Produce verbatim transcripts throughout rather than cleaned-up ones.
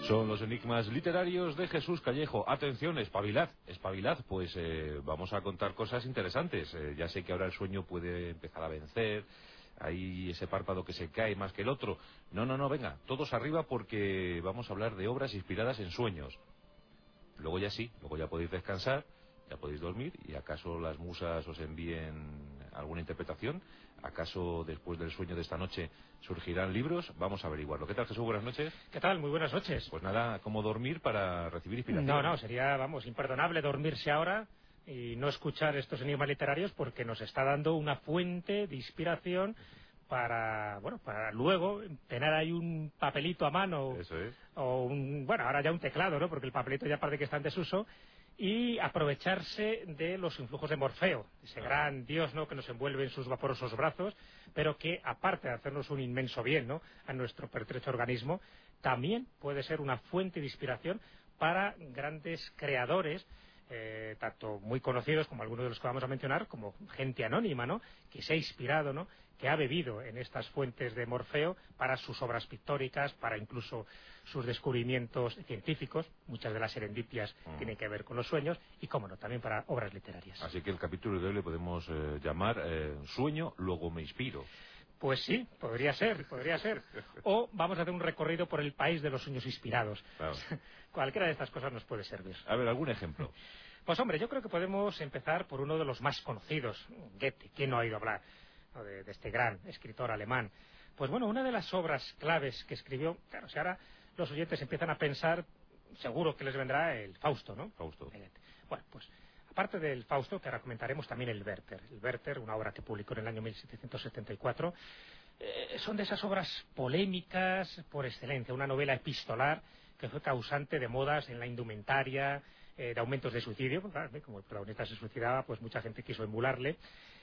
Son los enigmas literarios de Jesús Callejo. Atención, espabilad, espabilad, pues eh, vamos a contar cosas interesantes. Eh, ya sé que ahora el sueño puede empezar a vencer, hay ese párpado que se cae más que el otro. No, no, no, venga, todos arriba porque vamos a hablar de obras inspiradas en sueños. Luego ya sí, luego ya podéis descansar, ya podéis dormir y acaso las musas os envíen alguna interpretación. ¿Acaso después del sueño de esta noche surgirán libros? Vamos a averiguarlo. ¿Qué tal, Jesús? Buenas noches. ¿Qué tal? Muy buenas noches. Pues nada, ¿cómo dormir para recibir inspiración? No, no, sería, vamos, imperdonable dormirse ahora y no escuchar estos enigmas literarios porque nos está dando una fuente de inspiración para, bueno, para luego tener ahí un papelito a mano. Eso es. O un, bueno, ahora ya un teclado, ¿no? Porque el papelito ya parece que está en desuso. Y aprovecharse de los influjos de Morfeo, ese gran dios, ¿no?, que nos envuelve en sus vaporosos brazos, pero que, aparte de hacernos un inmenso bien, ¿no?, a nuestro pertrecho organismo, también puede ser una fuente de inspiración para grandes creadores, eh, tanto muy conocidos como algunos de los que vamos a mencionar, como gente anónima, ¿no?, que se ha inspirado, ¿no?, que ha bebido en estas fuentes de Morfeo para sus obras pictóricas, para incluso sus descubrimientos científicos. Muchas de las serendipias mm. tienen que ver con los sueños y, cómo no, también para obras literarias. Así que el capítulo de hoy le podemos eh, llamar eh, Sueño, luego me inspiro. Pues sí, podría ser, podría ser. O vamos a hacer un recorrido por el país de los sueños inspirados. Claro. Cualquiera de estas cosas nos puede servir. A ver, ¿algún ejemplo? Pues hombre, yo creo que podemos empezar por uno de los más conocidos, Goethe. ¿Quién no ha oído hablar de, de este gran escritor alemán? Pues bueno, una de las obras claves que escribió, claro, si ahora los oyentes empiezan a pensar, seguro que les vendrá el Fausto, ¿no? Fausto. Bueno, pues aparte del Fausto, que ahora comentaremos, también el Werther. El Werther, una obra que publicó en el año mil setecientos setenta y cuatro, eh, son de esas obras polémicas por excelencia, una novela epistolar que fue causante de modas en la indumentaria, eh, de aumentos de suicidio, porque, claro, como el protagonista se suicidaba, pues mucha gente quiso emularle,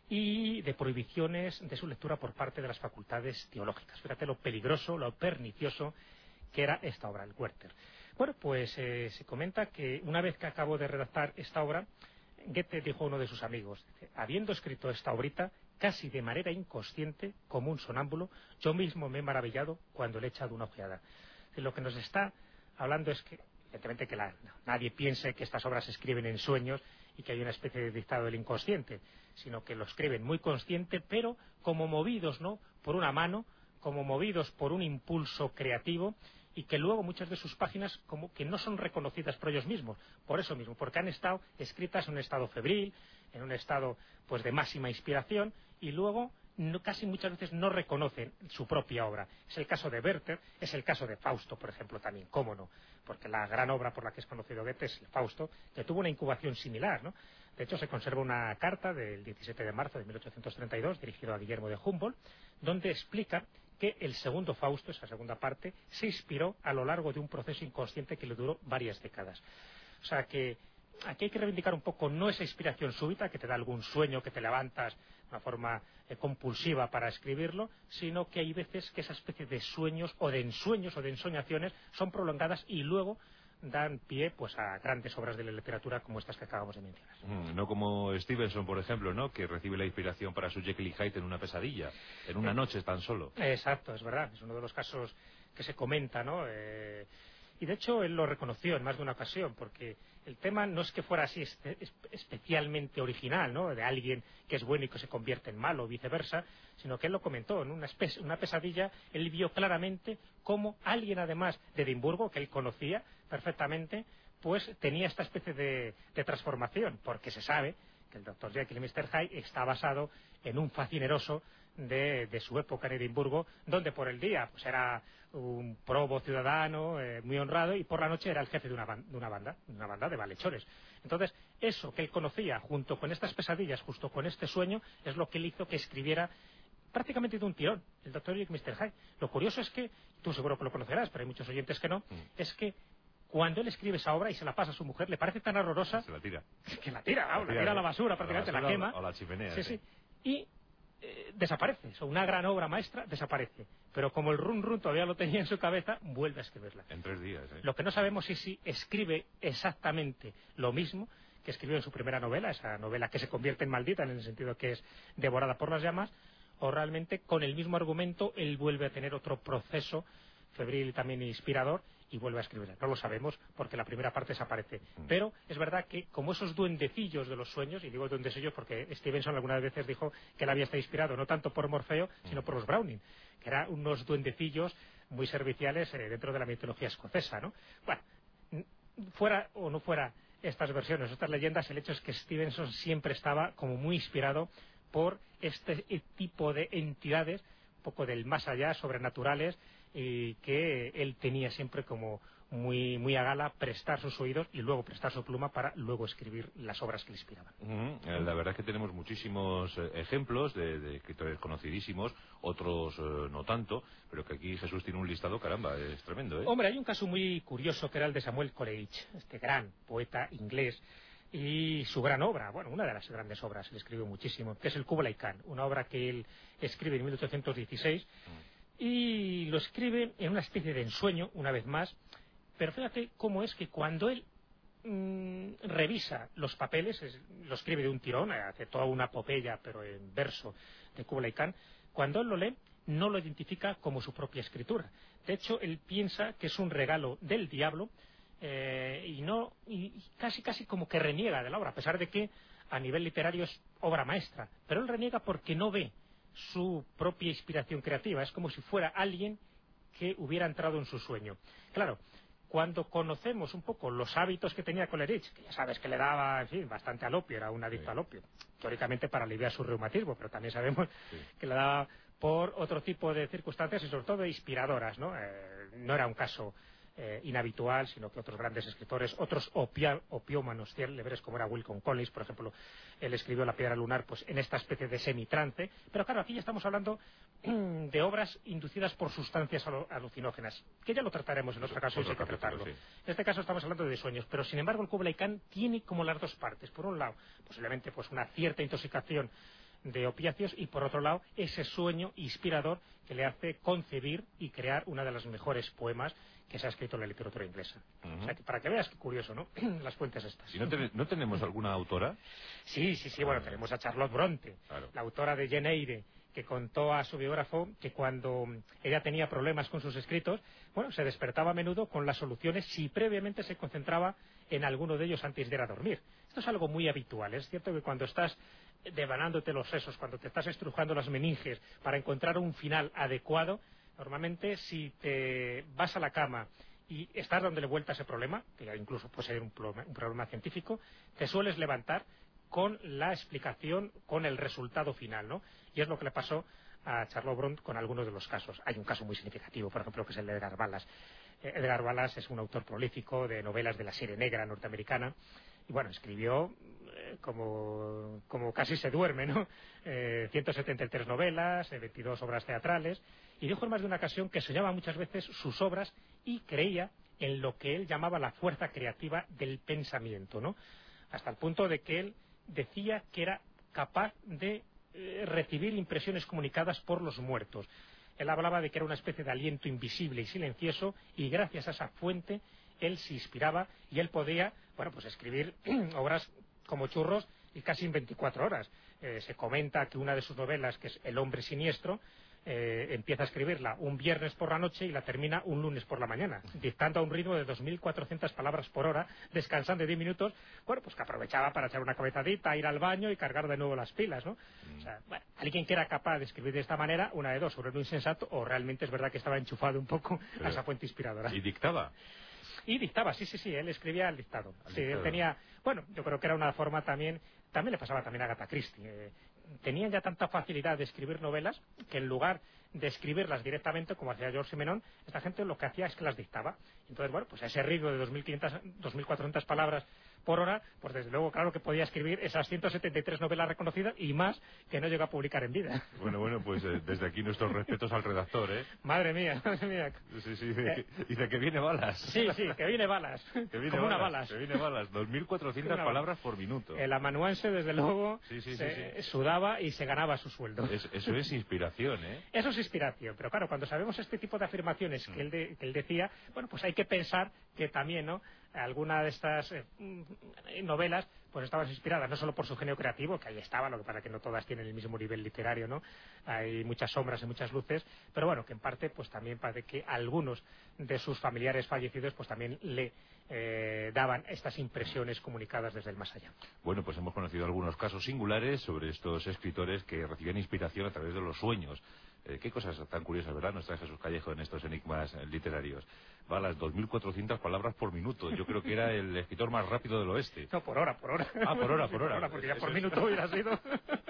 y de prohibiciones de su lectura por parte de las facultades teológicas. Fíjate lo peligroso, lo pernicioso que era esta obra, el Werther. Bueno, pues eh, se comenta que una vez que acabó de redactar esta obra, Goethe dijo a uno de sus amigos, dice, habiendo escrito esta obrita, casi de manera inconsciente, como un sonámbulo, yo mismo me he maravillado cuando le he echado una ojeada. Y lo que nos está hablando es que, evidentemente, que la, no, nadie piense que estas obras se escriben en sueños y que hay una especie de dictado del inconsciente, sino que lo escriben muy consciente, pero como movidos, ¿no?, por una mano, como movidos por un impulso creativo, y que luego muchas de sus páginas como que no son reconocidas por ellos mismos, por eso mismo, porque han estado escritas en un estado febril, en un estado pues de máxima inspiración, y luego no, casi muchas veces no reconocen su propia obra. Es el caso de Werther, es el caso de Fausto, por ejemplo, también, cómo no, porque la gran obra por la que es conocido Goethe es el Fausto, que tuvo una incubación similar, ¿no? De hecho, se conserva una carta del diecisiete de marzo de mil ochocientos treinta y dos, dirigida a Guillermo de Humboldt, donde explica que el segundo Fausto, esa segunda parte, se inspiró a lo largo de un proceso inconsciente que le duró varias décadas. O sea que aquí hay que reivindicar un poco no esa inspiración súbita que te da algún sueño, que te levantas de una forma eh, compulsiva para escribirlo, sino que hay veces que esa especie de sueños o de ensueños o de ensoñaciones son prolongadas y luego dan pie pues a grandes obras de la literatura como estas que acabamos de mencionar. Mm, no como Stevenson, por ejemplo, ¿no?, que recibe la inspiración para su Jekyll y Hyde en una pesadilla, en una eh, noche tan solo. Exacto, es verdad, es uno de los casos que se comenta, ¿no? Eh, y de hecho él lo reconoció en más de una ocasión, porque el tema no es que fuera así espe especialmente original, ¿no?, de alguien que es bueno y que se convierte en malo o viceversa, sino que él lo comentó en una, una pesadilla. Él vio claramente cómo alguien, además de Edimburgo, que él conocía perfectamente, pues tenía esta especie de, de transformación, porque se sabe que el doctor Jekyll y mister Hyde está basado en un facineroso de, de su época en Edimburgo, donde por el día pues era un probo ciudadano eh, muy honrado, y por la noche era el jefe de una, de una banda, de una banda de malhechores. Entonces, eso que él conocía, junto con estas pesadillas, justo con este sueño, es lo que él hizo que escribiera prácticamente de un tirón, el doctor Jekyll y mister Hyde. Lo curioso es que, tú seguro que lo conocerás, pero hay muchos oyentes que no, mm. es que cuando él escribe esa obra y se la pasa a su mujer, le parece tan horrorosa... Se la tira. Que la tira, la, la tira a la basura, prácticamente la, basura la quema. O la chimenea. Sí, sí. Y eh, desaparece. O una gran obra maestra desaparece. Pero como el run run todavía lo tenía en su cabeza, vuelve a escribirla. En tres días, ¿eh? Lo que no sabemos es si escribe exactamente lo mismo que escribió en su primera novela, esa novela que se convierte en maldita, en el sentido que es devorada por las llamas, o realmente con el mismo argumento él vuelve a tener otro proceso febril y también inspirador, y vuelve a escribirla. No lo sabemos porque la primera parte desaparece. Pero es verdad que como esos duendecillos de los sueños, y digo duendecillos porque Stevenson algunas veces dijo que él había estado inspirado no tanto por Morfeo, sino por los Browning, que eran unos duendecillos muy serviciales eh, dentro de la mitología escocesa, ¿no? Bueno, fuera o no fuera estas versiones, estas leyendas, el hecho es que Stevenson siempre estaba como muy inspirado por este tipo de entidades, un poco del más allá, sobrenaturales, y que él tenía siempre como muy muy a gala prestar sus oídos y luego prestar su pluma para luego escribir las obras que le inspiraban. Uh-huh. La verdad es que tenemos muchísimos eh, ejemplos de, de escritores conocidísimos, otros eh, no tanto, pero que aquí Jesús tiene un listado, caramba, es tremendo, ¿eh? Hombre, hay un caso muy curioso que era el de Samuel Coleridge, este gran poeta inglés, y su gran obra, bueno, una de las grandes obras, le escribió muchísimo, que es el Kubla Khan, una obra que él escribe en mil ochocientos dieciséis, uh-huh. y lo escribe en una especie de ensueño, una vez más. Pero fíjate cómo es que cuando él mmm, revisa los papeles, es, lo escribe de un tirón, hace toda una epopeya, pero en verso, de Kubla Khan, cuando él lo lee, no lo identifica como su propia escritura. De hecho, él piensa que es un regalo del diablo, eh, y no y casi casi como que reniega de la obra, a pesar de que a nivel literario es obra maestra. Pero él reniega porque no ve su propia inspiración creativa. Es como si fuera alguien que hubiera entrado en su sueño. Claro, cuando conocemos un poco los hábitos que tenía Coleridge, que ya sabes que le daba, en fin, bastante al opio, era un adicto sí. al opio, teóricamente para aliviar su reumatismo, pero también sabemos sí. que le daba por otro tipo de circunstancias y sobre todo inspiradoras, ¿no? Eh, no era un caso eh, inhabitual, sino que otros grandes escritores, otros opia, opiómanos célebres, como era Wilcome Collins, por ejemplo, él escribió La piedra lunar pues en esta especie de semitrance, pero claro, aquí ya estamos hablando de obras inducidas por sustancias alucinógenas, que ya lo trataremos en otro caso y hay que tratarlo. Sí. En este caso estamos hablando de sueños, pero sin embargo el Kubla Khan tiene como las dos partes. Por un lado, posiblemente pues una cierta intoxicación de opiáceos y por otro lado ese sueño inspirador que le hace concebir y crear una de las mejores poemas que se ha escrito en la literatura inglesa. Uh-huh. O sea, que para que veas qué curioso, ¿no? Las fuentes estas. ¿Y no, te, no tenemos alguna autora? Sí, sí, sí, bueno, tenemos a Charlotte Bronte, claro. La autora de Jane Eyre, que contó a su biógrafo que cuando ella tenía problemas con sus escritos, bueno, se despertaba a menudo con las soluciones si previamente se concentraba en alguno de ellos antes de ir a dormir. Esto es algo muy habitual. Es cierto que cuando estás devanándote los sesos, cuando te estás estrujando las meninges para encontrar un final adecuado, normalmente si te vas a la cama y estás dándole vuelta a ese problema, que ya incluso puede ser un problema, un problema científico, te sueles levantar con la explicación, con el resultado final, ¿no? Y es lo que le pasó a Charlotte Bronte con algunos de los casos. Hay un caso muy significativo, por ejemplo, que es el de Edgar Wallace. Eh, Edgar Wallace es un autor prolífico de novelas de la serie negra norteamericana, y bueno, escribió eh, como, como casi se duerme, ¿no? Eh, ciento setenta y tres novelas, eh, veintidós obras teatrales, y dijo en más de una ocasión que soñaba muchas veces sus obras y creía en lo que él llamaba la fuerza creativa del pensamiento, ¿no? Hasta el punto de que él decía que era capaz de eh, recibir impresiones comunicadas por los muertos. Él hablaba de que era una especie de aliento invisible y silencioso, y gracias a esa fuente él se inspiraba y él podía, bueno, pues escribir obras como churros y casi en veinticuatro horas. Eh, se comenta que una de sus novelas, que es El hombre siniestro, Eh, empieza a escribirla un viernes por la noche y la termina un lunes por la mañana, dictando a un ritmo de dos mil cuatrocientas palabras por hora, descansando de diez minutos, bueno, pues que aprovechaba para echar una cabezadita, ir al baño y cargar de nuevo las pilas, ¿no? Mm. O sea, bueno, alguien que era capaz de escribir de esta manera, una de dos, sobre un insensato, o realmente es verdad que estaba enchufado un poco Pero, a esa fuente inspiradora. ¿Y dictaba? Y dictaba, sí, sí, sí, él escribía al dictado. Al sí, dictado. Él tenía, bueno, yo creo que era una forma también, también le pasaba también a Agatha Christie, eh, tenían ya tanta facilidad de escribir novelas que en lugar de escribirlas directamente como hacía George Simenon, esta gente lo que hacía es que las dictaba. Entonces, bueno, pues a ese ritmo de dos mil quinientas, dos mil cuatrocientas palabras por hora, pues desde luego, claro que podía escribir esas ciento setenta y tres novelas reconocidas y más que no llegó a publicar en vida. Bueno, bueno, pues eh, desde aquí nuestros respetos al redactor, ¿eh? Madre mía, madre mía. Sí, sí, dice, eh, que, dice que viene balas. Sí, sí, que viene balas. Que viene como balas, una balas. Que viene balas, dos mil cuatrocientas palabras por minuto. El amanuense, desde luego, sí, sí, se sí, sí. sudaba y se ganaba su sueldo. Es, eso es inspiración, ¿eh? Eso es inspiración, pero claro, cuando sabemos este tipo de afirmaciones que él, de, que él decía, bueno, pues hay que pensar que también, ¿no?, alguna de estas eh, novelas pues estaban inspiradas no solo por su genio creativo, que ahí estaba, lo que pasa que no todas tienen el mismo nivel literario, ¿no? Hay muchas sombras y muchas luces, pero bueno, que en parte pues también parece que algunos de sus familiares fallecidos pues también le eh, daban estas impresiones comunicadas desde el más allá. Bueno, pues hemos conocido algunos casos singulares sobre estos escritores que recibían inspiración a través de los sueños. Eh, qué cosas tan curiosas, ¿verdad? Nos trae Jesús Callejo en estos enigmas eh, literarios. Va a las dos mil cuatrocientas palabras por minuto. Yo creo que era el escritor más rápido del oeste. No, por hora, por hora. Ah, por hora, por hora. Porque ya Eso por es... minuto hubiera sido...